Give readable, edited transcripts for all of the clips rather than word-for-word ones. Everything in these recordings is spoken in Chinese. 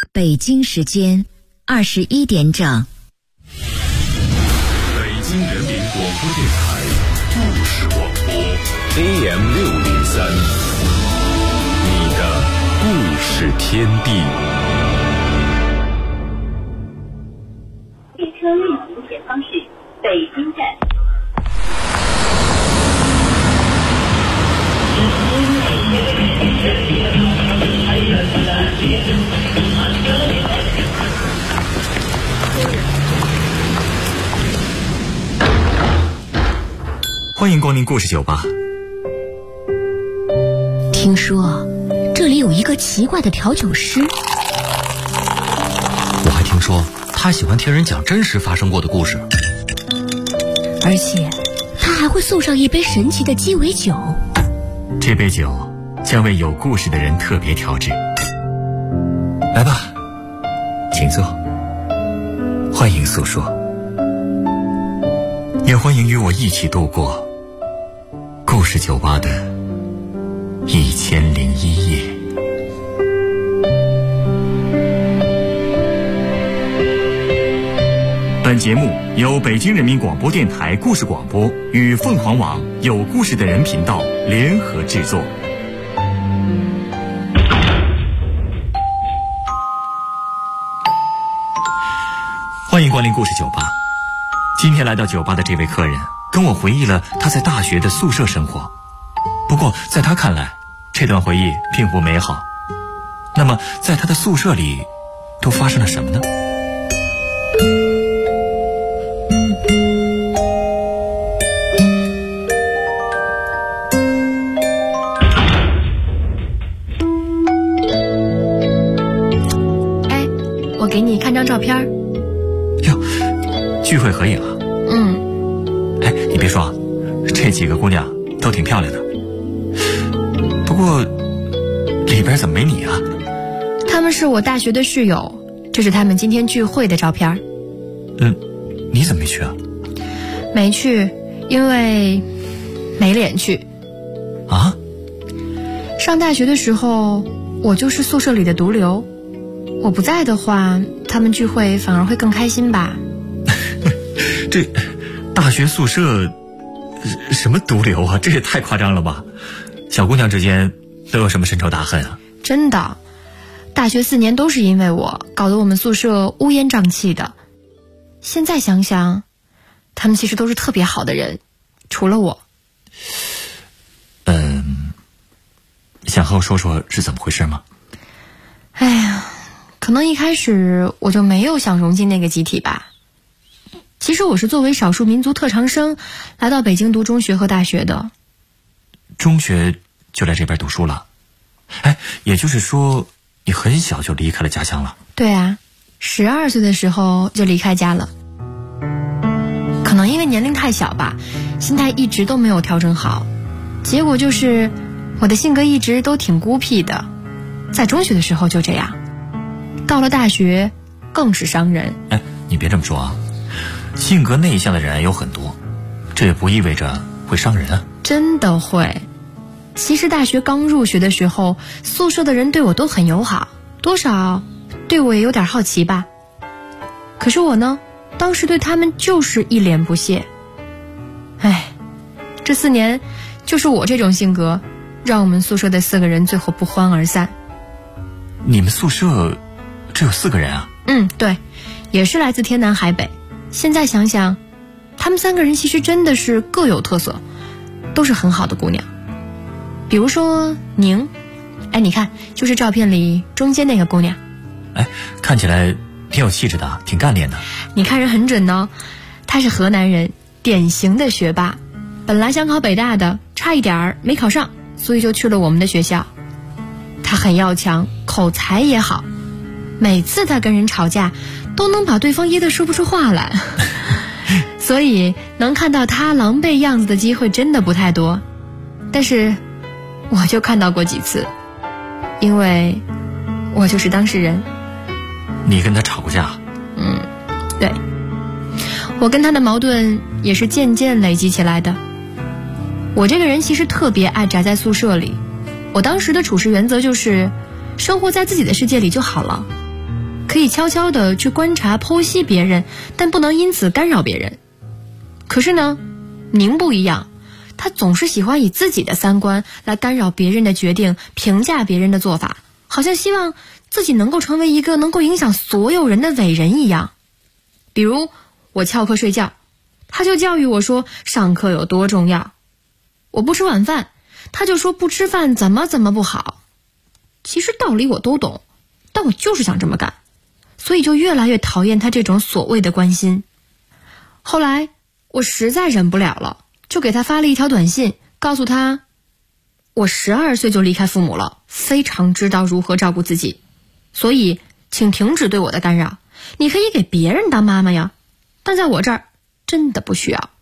北京时间21点整。 北京人民广播电台故事广播 AM603， 你的故事天地。 列车运行前方是北京站。 欢迎光临故事酒吧。 听说这里有一个奇怪的调酒师， 我还听说他喜欢听人讲真实发生过的故事， 而且他还会送上一杯神奇的鸡尾酒。 这杯酒将为有故事的人特别调制。来吧，请坐，欢迎诉说，也欢迎与我一起度过故事酒吧的1001夜。本节目由北京人民广播电台故事广播与凤凰网有故事的人频道联合制作。欢迎光临故事酒吧。今天来到酒吧的这位客人跟我回忆了他在大学的宿舍生活，不过在他看来这段回忆并不美好。那么在他的宿舍里都发生了什么呢？ 我给你看张照片。 哟，聚会合影啊？哎，你别说，这几个姑娘都挺漂亮的。不过里边怎么没你啊？ 他们是我大学的室友，这是他们今天聚会的照片。 你怎么没去啊？ 没去，因为没脸去。 啊？ 上大学的时候，我就是宿舍里的毒瘤。我不在的话，他们聚会反而会更开心吧。 这大学宿舍什么毒瘤啊？这也太夸张了吧！小姑娘之间都有什么深仇大恨啊？ 真的，大学4年都是因为我，搞得我们宿舍乌烟瘴气的。现在想想，他们其实都是特别好的人，除了我。 想和我说说是怎么回事吗？ 哎呀，可能一开始我就没有想融进那个集体吧。其实我是作为少数民族特长生来到北京读中学和大学的。 中学就来这边读书了？哎，也就是说你很小就离开了家乡了？ 对啊，12岁的时候就离开家了。可能因为年龄太小吧，心态一直都没有调整好，结果就是我的性格一直都挺孤僻的，在中学的时候就这样，到了大学更是伤人。 哎，你别这么说啊，性格内向的人有很多，这也不意味着会伤人啊。 真的会。其实大学刚入学的时候，宿舍的人对我都很友好，多少对我也有点好奇吧。可是我呢，当时对他们就是一脸不屑。哎，这4年就是我这种性格让我们宿舍的4个人最后不欢而散。 你们宿舍只有4个人啊？ 对，也是来自天南海北。现在想想，他们3个人其实真的是各有特色，都是很好的姑娘。比如说宁，哎，你看，就是照片里中间那个姑娘。 哎，看起来挺有气质的，挺干练的。 你看人很准哦，她是河南人，典型的学霸，本来想考北大的，差一点儿没考上，所以就去了我们的学校。她很要强，口才也好，每次她跟人吵架都能把对方噎得说不出话来。所以能看到她狼狈样子的机会真的不太多，但是我就看到过几次，因为我就是当事人。 你跟他吵过架？ 对，我跟他的矛盾也是渐渐累积起来的。我这个人其实特别爱宅在宿舍里，我当时的处事原则就是生活在自己的世界里就好了。 可以悄悄地去观察剖析别人，但不能因此干扰别人。可是呢，宁不一样，他总是喜欢以自己的三观来干扰别人的决定，评价别人的做法，好像希望自己能够成为一个能够影响所有人的伟人一样。比如我翘课睡觉，他就教育我说上课有多重要；我不吃晚饭，他就说不吃饭怎么不好。其实道理我都懂，但我就是想这么干，所以就越来越讨厌他这种所谓的关心。后来我实在忍不了了，就给他发了一条短信，告诉他我12岁就离开父母了，非常知道如何照顾自己，所以请停止对我的干扰。你可以给别人当妈妈呀，但在我这儿真的不需要。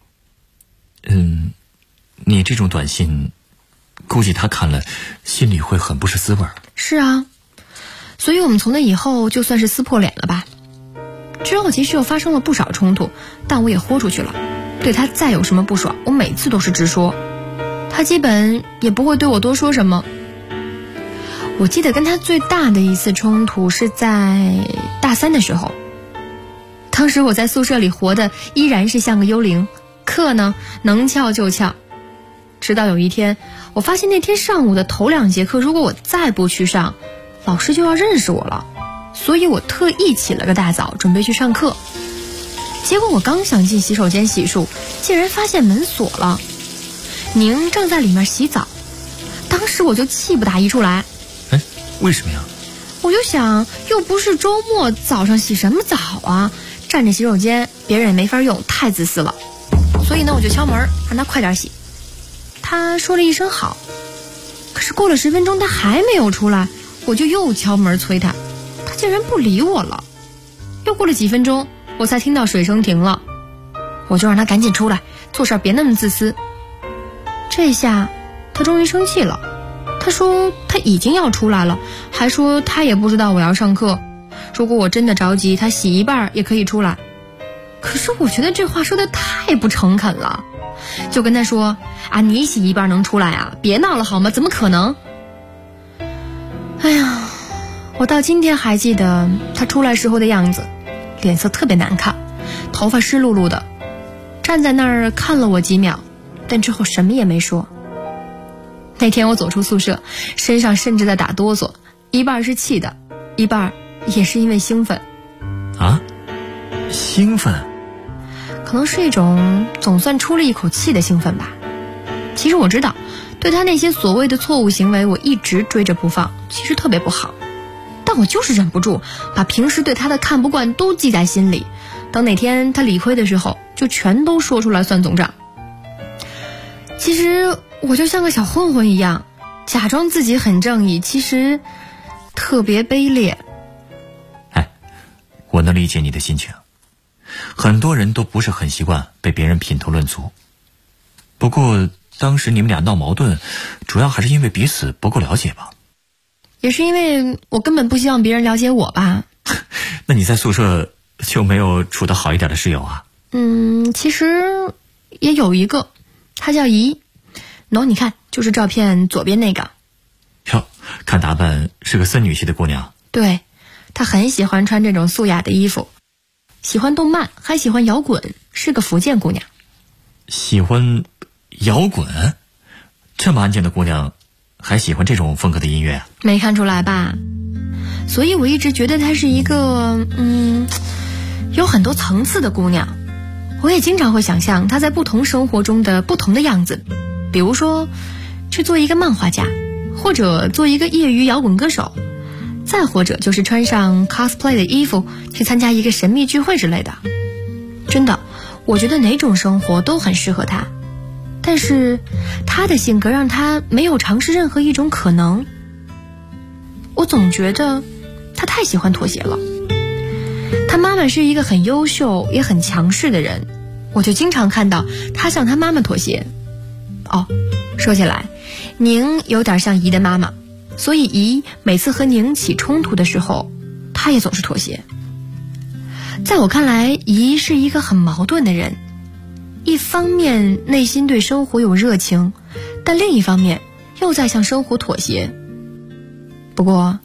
你这种短信估计他看了心里会很不是滋味。 是啊，所以我们从那以后就算是撕破脸了吧。之后其实又发生了不少冲突，但我也豁出去了，对他再有什么不爽，我每次都是直说，他基本也不会对我多说什么。我记得跟他最大的一次冲突是在大3的时候，当时我在宿舍里活的依然是像个幽灵，课呢能翘就翘。直到有一天，我发现那天上午的头2节课，如果我再不去上，老师就要认识我了，所以我特意起了个大早，准备去上课。结果我刚想进洗手间洗漱，竟然发现门锁了，宁正在里面洗澡。当时我就气不打一处来。 为什么呀？ 我就想，又不是周末，早上洗什么澡啊？占着洗手间，别人也没法用，太自私了。所以呢，我就敲门，让他快点洗。他说了一声好，可是过了10分钟，他还没有出来，我就又敲门催他，他竟然不理我了。又过了几分钟，我才听到水声停了，我就让他赶紧出来，做事别那么自私。这下他终于生气了，他说他已经要出来了，还说他也不知道我要上课，如果我真的着急，他洗一半也可以出来。可是我觉得这话说的太不诚恳了，就跟他说啊，你洗一半能出来啊？别闹了好吗？怎么可能？哎呀，我到今天还记得他出来时候的样子，脸色特别难看，头发湿漉漉的，站在那儿看了我几秒，但之后什么也没说。那天我走出宿舍，身上甚至在打哆嗦，一半是气的，一半也是因为兴奋。 啊？兴奋？ 可能是一种总算出了一口气的兴奋吧。其实我知道，对他那些所谓的错误行为，我一直追着不放，其实特别不好。但我就是忍不住，把平时对他的看不惯都记在心里。等哪天他理亏的时候，就全都说出来算总账。其实我就像个小混混一样，假装自己很正义，其实特别卑劣。 我能理解你的心情。很多人都不是很习惯被别人品头论足。不过当时你们俩闹矛盾，主要还是因为彼此不够了解吧？ 也是因为我根本不希望别人了解我吧。 那你在宿舍就没有处得好一点的室友啊？ 其实也有一个，她叫怡。你看，就是照片左边那个。 哟，看打扮是个森女系的姑娘。 对，她很喜欢穿这种素雅的衣服，喜欢动漫，还喜欢摇滚，是个福建姑娘。 喜欢摇滚？这么安静的姑娘还喜欢这种风格的音乐啊？ 没看出来吧？所以我一直觉得她是一个有很多层次的姑娘。我也经常会想象她在不同生活中的不同的样子，比如说去做一个漫画家，或者做一个业余摇滚歌手，再或者就是穿上 cosplay 的衣服去参加一个神秘聚会之类的。真的，我觉得哪种生活都很适合她，但是她的性格让她没有尝试任何一种可能。我总觉得她太喜欢妥协了。她妈妈是一个很优秀也很强势的人，我就经常看到她向她妈妈妥协。说起来，宁有点像怡的妈妈，所以怡每次和宁起冲突的时候，她也总是妥协。在我看来，怡是一个很矛盾的人，一方面内心对生活有热情，但另一方面又在向生活妥协。不过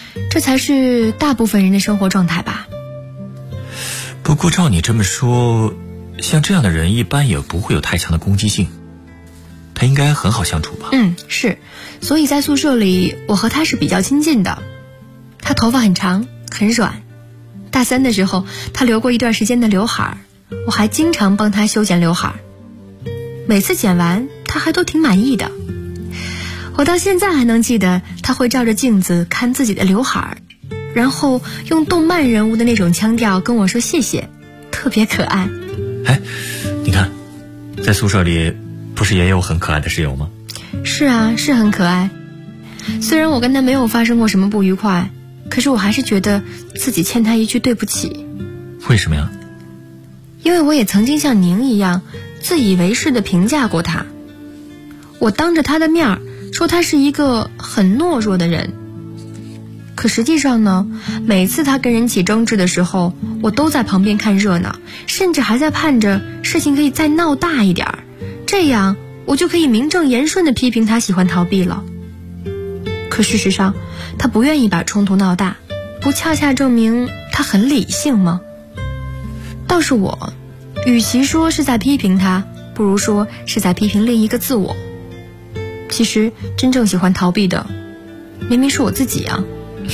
这才是大部分人的生活状态吧。 不过照你这么说，像这样的人一般也不会有太强的攻击性，他应该很好相处吧？ 是，所以在宿舍里我和他是比较亲近的。他头发很长很软，大3的时候他留过一段时间的刘海，我还经常帮他修剪刘海，每次剪完他还都挺满意的。我到现在还能记得他会照着镜子看自己的刘海，然后用动漫人物的那种腔调跟我说谢谢，特别可爱。 你看，在宿舍里不是也有很可爱的室友吗？ 是啊，是很可爱。虽然我跟他没有发生过什么不愉快，可是我还是觉得自己欠他一句对不起。 为什么呀？ 因为我也曾经像您一样自以为是地评价过他。我当着他的面说他是一个很懦弱的人，可实际上呢，每次他跟人起争执的时候，我都在旁边看热闹，甚至还在盼着事情可以再闹大一点，这样我就可以名正言顺地批评他喜欢逃避了。可事实上，他不愿意把冲突闹大，不恰恰证明他很理性吗？倒是我，与其说是在批评他，不如说是在批评另一个自我。其实真正喜欢逃避的，明明是我自己啊。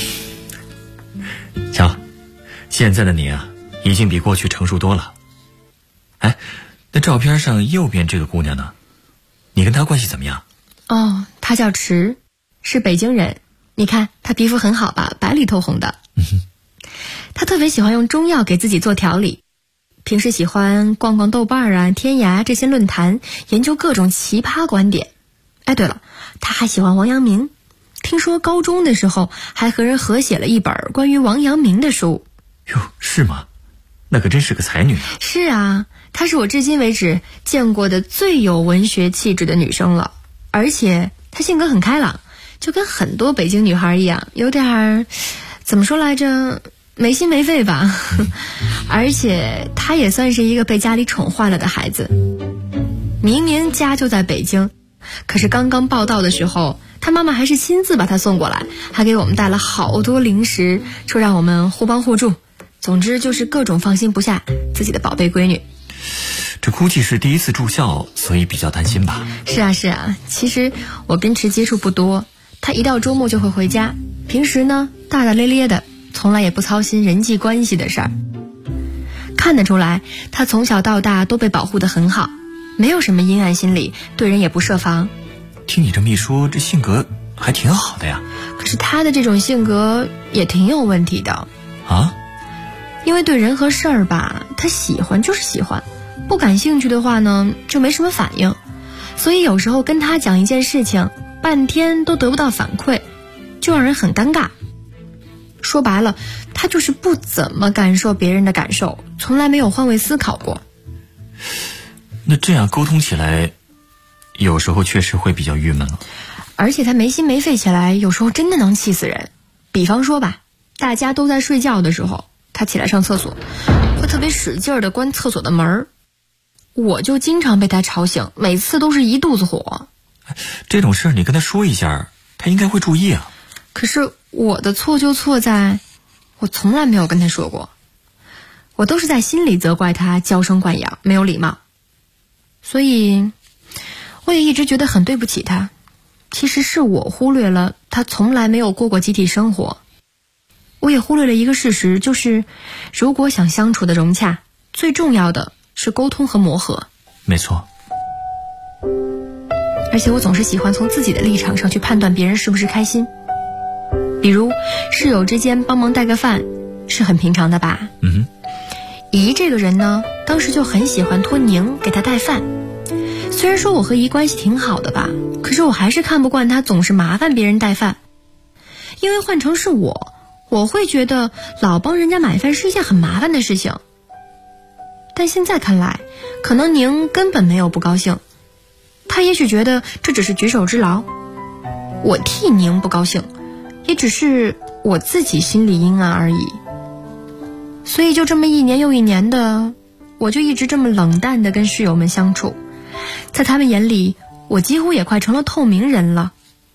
瞧，现在的你啊，已经比过去成熟多了。那照片上右边这个姑娘呢？你跟她关系怎么样？ 她叫池，是北京人。你看她皮肤很好吧，白里透红的。她特别喜欢用中药给自己做调理，平时喜欢逛逛豆瓣啊、天涯这些论坛，研究各种奇葩观点。对了，她还喜欢王阳明，听说高中的时候还和人合写了一本关于王阳明的书。 哟，是吗？那可真是个才女啊。 是啊，她是我至今为止见过的最有文学气质的女生了，而且她性格很开朗，就跟很多北京女孩一样，有点怎么说来着，没心没肺吧。而且她也算是一个被家里宠坏了的孩子，明明家就在北京，可是刚刚报到的时候，她妈妈还是亲自把她送过来，还给我们带了好多零食，说让我们互帮互助。总之就是各种放心不下自己的宝贝闺女。 这估计是第一次住校，所以比较担心吧。 是啊，其实我跟池接触不多，她一到周末就会回家，平时呢大大咧咧的，从来也不操心人际关系的事儿。看得出来，她从小到大都被保护得很好，没有什么阴暗心理，对人也不设防。 听你这么一说，这性格还挺好的呀。 可是她的这种性格也挺有问题的啊。 因为对人和事儿吧，他喜欢就是喜欢，不感兴趣的话呢，就没什么反应。所以有时候跟他讲一件事情，半天都得不到反馈，就让人很尴尬。说白了，他就是不怎么感受别人的感受，从来没有换位思考过。 那这样沟通起来，有时候确实会比较郁闷了。 而且他没心没肺起来，有时候真的能气死人。比方说吧，大家都在睡觉的时候，他起来上厕所，会特别使劲地关厕所的门，我就经常被他吵醒，每次都是一肚子火。 这种事你跟他说一下，他应该会注意啊。 可是我的错就错在，我从来没有跟他说过，我都是在心里责怪他娇生惯养，没有礼貌。所以我也一直觉得很对不起他，其实是我忽略了他从来没有过过集体生活。我也忽略了一个事实，就是如果想相处的融洽，最重要的是沟通和磨合。 没错。 而且我总是喜欢从自己的立场上去判断别人是不是开心。比如室友之间帮忙带个饭是很平常的吧。姨这个人呢，当时就很喜欢托宁给她带饭。虽然说我和姨关系挺好的吧，可是我还是看不惯她总是麻烦别人带饭。因为换成是我会觉得老帮人家买饭是一件很麻烦的事情。但现在看来，可能宁根本没有不高兴，他也许觉得这只是举手之劳。我替宁不高兴，也只是我自己心里阴暗而已。所以就这么一年又一年的，我就一直这么冷淡的跟室友们相处。在他们眼里，我几乎也快成了透明人了。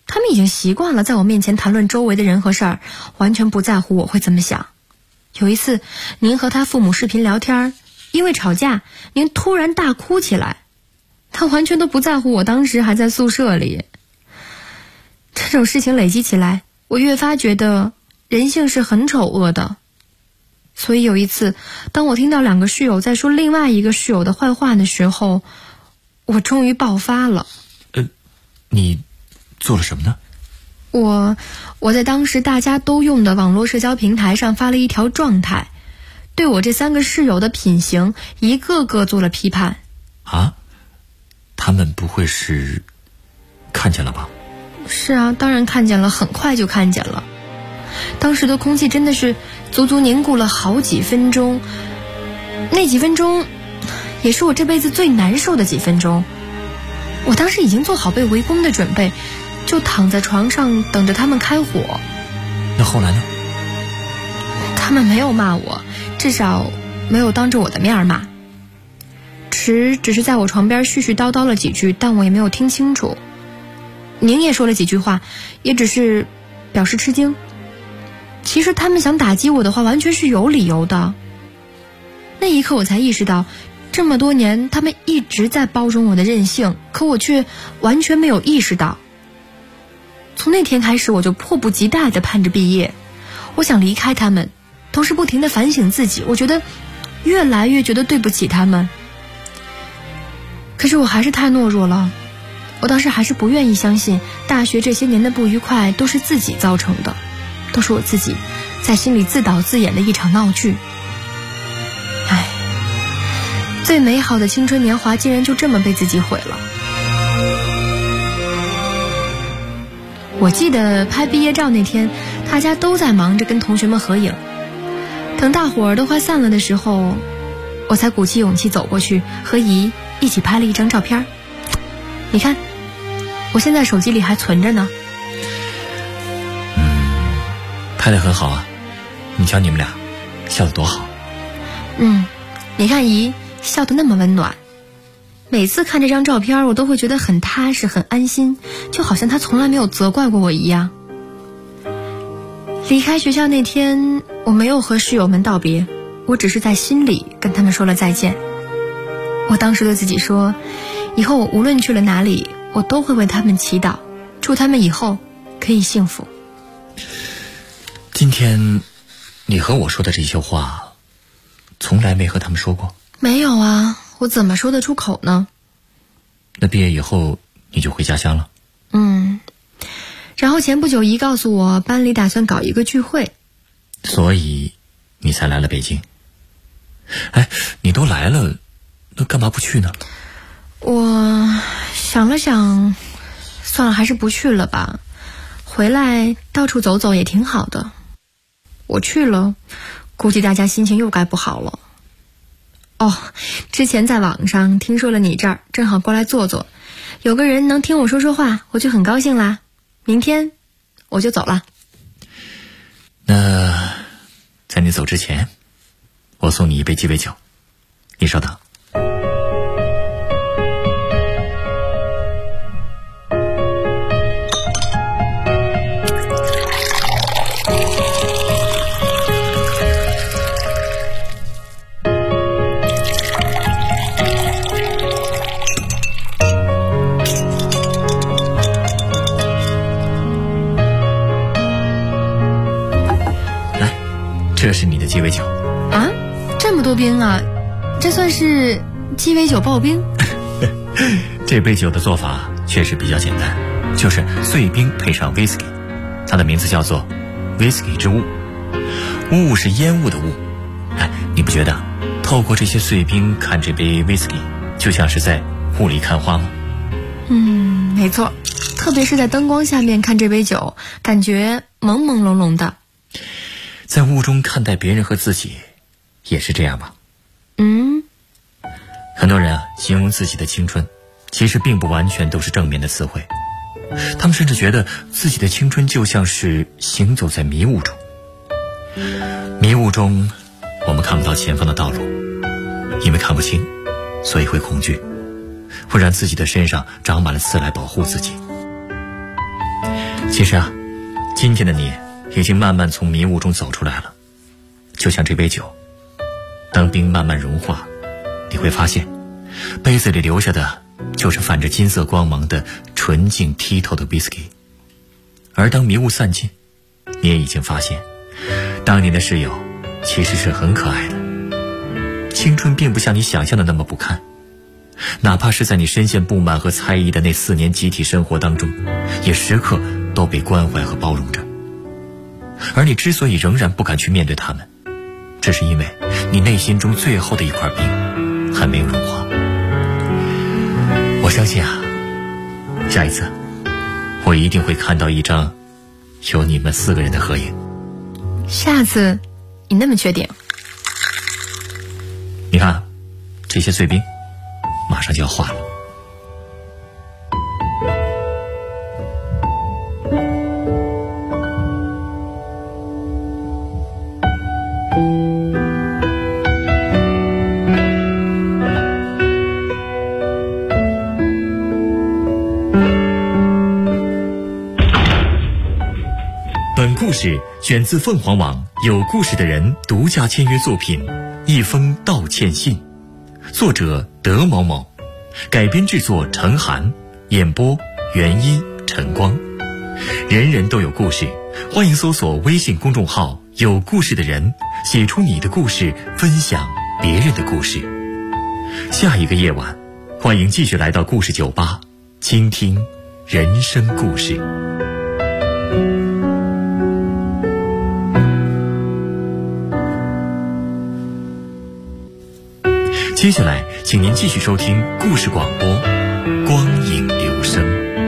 他们已经习惯了在我面前谈论周围的人和事儿，完全不在乎我会怎么想。有一次您和他父母视频聊天，因为吵架您突然大哭起来，他完全都不在乎我当时还在宿舍里。这种事情累积起来，我越发觉得人性是很丑恶的。所以有一次当我听到2个室友在说另外一个室友的坏话的时候，我终于爆发了。 你做了什么呢？ 我在当时大家都用的网络社交平台上发了一条状态，对我这3个室友的品行一个个做了批判。 啊？他们不会是看见了吧？ 是啊，当然看见了，很快就看见了。当时的空气真的是足足凝固了好几分钟，那几分钟也是我这辈子最难受的几分钟。我当时已经做好被围攻的准备，就躺在床上等着他们开火。 那后来呢？ 他们没有骂我，至少没有当着我的面骂。只是在我床边絮絮叨叨了几句，但我也没有听清楚。宁也说了几句话，也只是表示吃惊。其实他们想打击我的话完全是有理由的。那一刻我才意识到，这么多年他们一直在包容我的任性，可我却完全没有意识到。从那天开始，我就迫不及待地盼着毕业。我想离开他们，同时不停地反省自己，我觉得越来越觉得对不起他们。可是我还是太懦弱了，我当时还是不愿意相信大学这些年的不愉快都是自己造成的，都是我自己在心里自导自演的一场闹剧。唉，最美好的青春年华竟然就这么被自己毁了。我记得拍毕业照那天，大家都在忙着跟同学们合影。等大伙儿都快散了的时候，我才鼓起勇气走过去，和姨一起拍了一张照片。你看，我现在手机里还存着呢。 拍得很好啊，你瞧你们俩笑得多好。 你看姨笑得那么温暖，每次看这张照片我都会觉得很踏实很安心，就好像她从来没有责怪过我一样。离开学校那天，我没有和室友们道别，我只是在心里跟他们说了再见。我当时对自己说，以后我无论去了哪里，我都会为他们祈祷，祝他们以后可以幸福。 今天你和我说的这些话，从来没和他们说过？ 没有啊，我怎么说得出口呢？ 那毕业以后你就回家乡了？ 然后前不久姨告诉我，班里打算搞一个聚会， 所以你才来了北京。哎，你都来了，那干嘛不去呢？ 我想了想，算了，还是不去了吧。回来到处走走也挺好的。我去了，估计大家心情又该不好了。之前在网上听说了你这儿，正好过来坐坐，有个人能听我说说话，我就很高兴啦。明天我就走了。 那在你走之前，我送你一杯鸡尾酒，你稍等。这是你的鸡尾酒啊，这么多冰啊，这算是鸡尾酒刨冰？ 这杯酒的做法确实比较简单，就是碎冰配上 whisky， 它的名字叫做 whisky 之雾。雾是烟雾的雾。你不觉得透过这些碎冰看这杯 whisky 就像是在雾里看花吗？ 没错，特别是在灯光下面看这杯酒，感觉朦朦胧胧的。 在雾中看待别人和自己也是这样吧？很多人形容自己的青春，其实并不完全都是正面的词汇。他们甚至觉得自己的青春就像是行走在迷雾中。迷雾中，我们看不到前方的道路，因为看不清，所以会恐惧，会让自己的身上长满了刺来保护自己。 其实啊，今天的你已经慢慢从迷雾中走出来了，就像这杯酒，当冰慢慢融化，你会发现杯子里留下的就是泛着金色光芒的纯净剔透的 whisky。 而当迷雾散尽，你也已经发现当年的室友其实是很可爱的。青春并不像你想象的那么不堪，哪怕是在你深陷不满和猜疑的那4年集体生活当中，也时刻都被关怀和包容着。而你之所以仍然不敢去面对他们，这是因为你内心中最后的一块冰还没有融化。我相信啊，下一次我一定会看到一张有你们4个人的合影。 下次你那么确定？ 你看这些碎冰马上就要化了。本故事选自凤凰网有故事的人独家签约作品《一封道歉信》，作者德某某，改编制作陈寒，演播袁一、陈光。人人都有故事，欢迎搜索微信公众号有故事的人，写出你的故事，分享别人的故事。下一个夜晚，欢迎继续来到故事酒吧，倾听人生故事。接下来请您继续收听故事广播《光影流声》。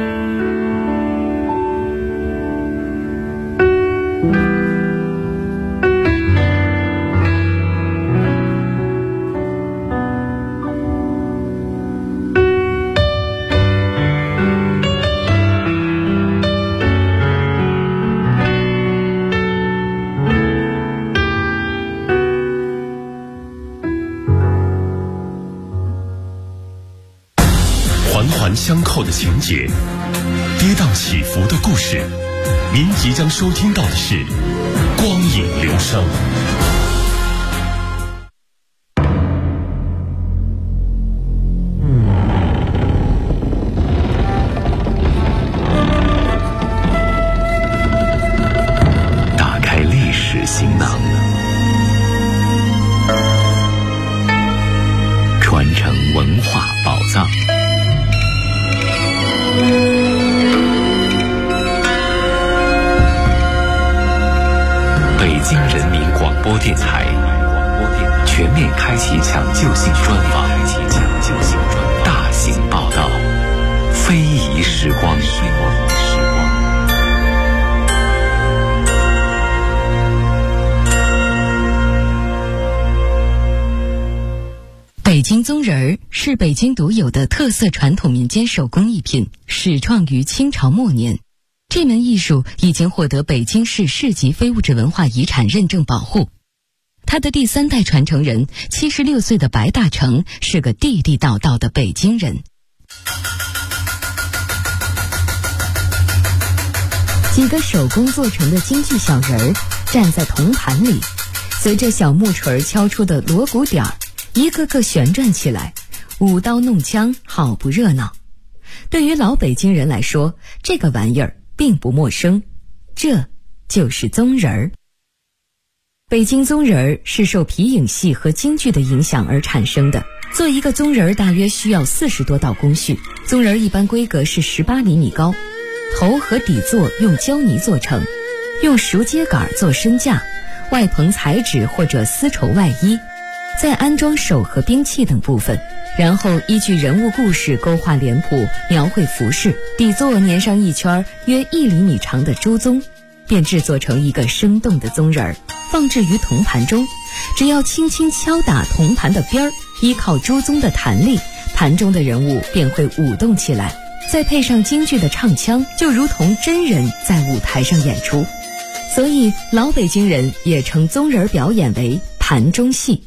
相扣的情节，跌宕起伏的故事，您即将收听到的是《光影流声》。打开历史行囊，传承文化宝藏。北京人民广播电台全面开启抢救性专访，大型报道，非遗时光。 北京棕人儿是北京独有的特色传统民间手工艺品，始创于清朝末年。这门艺术已经获得北京市市级非物质文化遗产认证保护。他的第3代传承人76岁的白大成是个地地道道的北京人。几个手工做成的京剧小人儿站在铜盘里，随着小木锤敲出的锣鼓点儿，一个个旋转起来，舞刀弄枪，好不热闹。对于老北京人来说，这个玩意儿并不陌生，这就是棕人儿。北京棕人儿是受皮影戏和京剧的影响而产生的。做一个棕人儿大约需要40多道工序。棕人儿一般规格是18厘米高，头和底座用胶泥做成，用熟秸秆做身架，外棚彩纸或者丝绸外衣，再安装手和兵器等部分，然后依据人物故事勾画脸谱，描绘服饰，底座粘上一圈约1厘米长的猪鬃，便制作成一个生动的棕人儿，放置于铜盘中。只要轻轻敲打铜盘的边儿，依靠猪鬃的弹力，盘中的人物便会舞动起来，再配上京剧的唱腔，就如同真人在舞台上演出。所以老北京人也称棕人表演为盘中戏。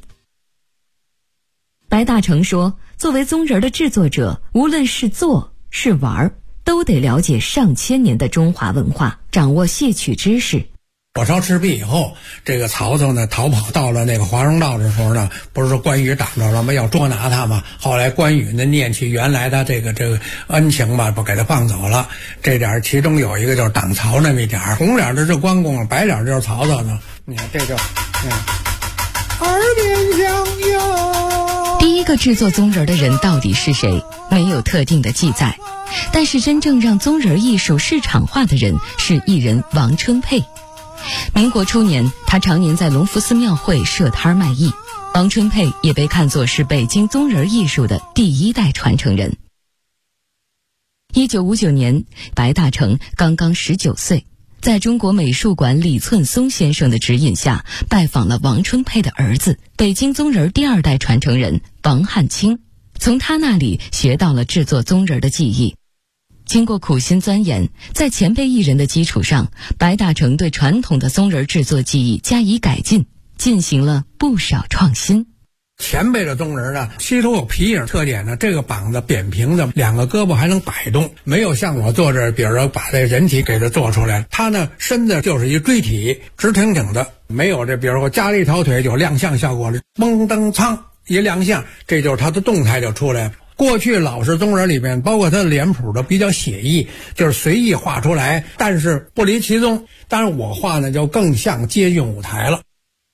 白大成说，作为棕人的制作者，无论是做是玩，都都得了解上千年的中华文化，掌握戏曲知识。 火烧赤壁以后，这个曹操呢逃跑到了那个华容道的时候呢，不是说关羽挡着了吗？要捉拿他嘛。后来关羽呢念起原来的这个恩情吧，不给他放走了。这点其中有一个就是挡曹那么一点，红脸的是关公，白脸就是曹操呢。你看这就，耳边响哟。 第一个制作宗人的人到底是谁？没有特定的记载，但是真正让宗人艺术市场化的人是艺人王春佩。民国初年，他常年在隆福寺庙会设摊卖艺。王春佩也被看作是北京宗人艺术的第一代传承人。1959年，白大成刚刚19岁，在中国美术馆李寸松先生的指引下，拜访了王春佩的儿子，北京宗人第二代传承人王汉卿，从他那里学到了制作宗人的技艺。经过苦心钻研，在前辈艺人的基础上，白大成对传统的宗人制作技艺加以改进，进行了不少创新。 前辈的宗人呢，膝头有皮影特点呢，这个膀子扁平的，两个胳膊还能摆动，没有像我做这，比如说把这人体给它做出来，他呢身子就是一锥体，直挺挺的，没有这，比如说加了一条腿有亮相效果了，嘣噔噌一亮相，这就是他的动态就出来了。过去老式宗人里面，包括他的脸谱都比较写意，就是随意画出来，但是不离其宗。当然我画呢就更像接近舞台了。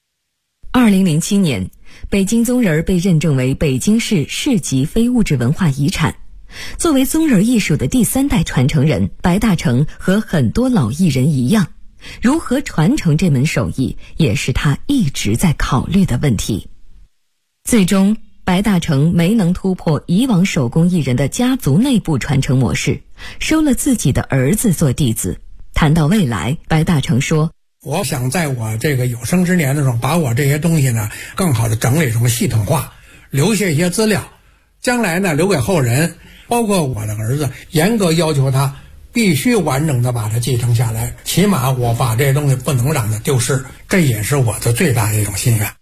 2007年，北京宗人被认证为北京市市级非物质文化遗产。作为宗人艺术的第三代传承人，白大成和很多老艺人一样，如何传承这门手艺，也是他一直在考虑的问题。最终白大成没能突破以往手工艺人的家族内部传承模式，收了自己的儿子做弟子。谈到未来，白大成说， 我想在我这个有生之年的时候，把我这些东西呢更好的整理成系统化，留下一些资料，将来呢留给后人，包括我的儿子，严格要求他必须完整的把它继承下来，起码我把这些东西不能让它丢失，这也是我的最大的一种心愿。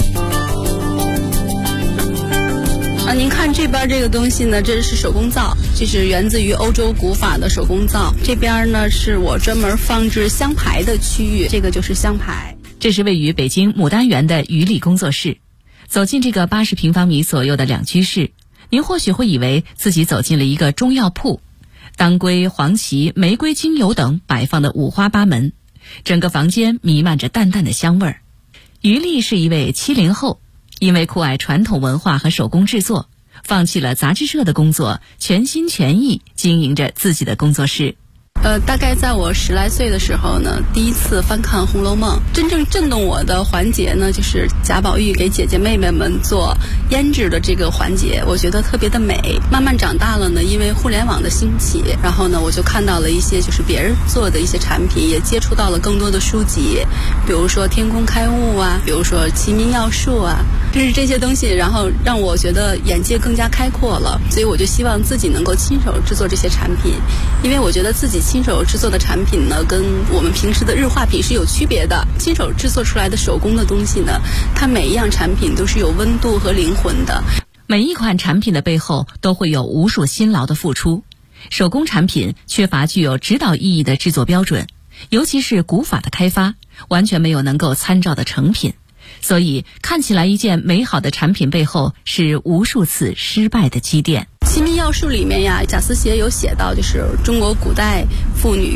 您看这边这个东西呢，这是手工皂，这是源自于欧洲古法的手工皂。这边呢是我专门放置香牌的区域，这个就是香牌。 这是位于北京牡丹园的于丽工作室。走进这个80平方米左右的两居室，您或许会以为自己走进了一个中药铺，当归、黄芪、玫瑰精油等摆放的五花八门，整个房间弥漫着淡淡的香味儿。于丽是一位70后，因为酷爱传统文化和手工制作，放弃了杂志社的工作，全心全意经营着自己的工作室。 大概在我10来岁的时候呢，第一次翻看《红楼梦》，真正震动我的环节呢，就是贾宝玉给姐姐妹妹们做胭脂的这个环节，我觉得特别的美。慢慢长大了呢，因为互联网的兴起，然后呢，我就看到了一些就是别人做的一些产品，也接触到了更多的书籍，比如说天工开物啊，比如说齐民要术啊，就是这些东西，然后让我觉得眼界更加开阔了。所以我就希望自己能够亲手制作这些产品，因为我觉得自己亲手制作的产品呢，跟我们平时的日化品是有区别的。亲手制作出来的手工的东西呢，它每一样产品都是有温度和灵魂的。 每一款产品的背后都会有无数辛劳的付出。手工产品缺乏具有指导意义的制作标准，尤其是古法的开发，完全没有能够参照的成品。所以看起来一件美好的产品背后是无数次失败的积淀。 齐民要术里面呀，贾思勰有写到，就是中国古代妇女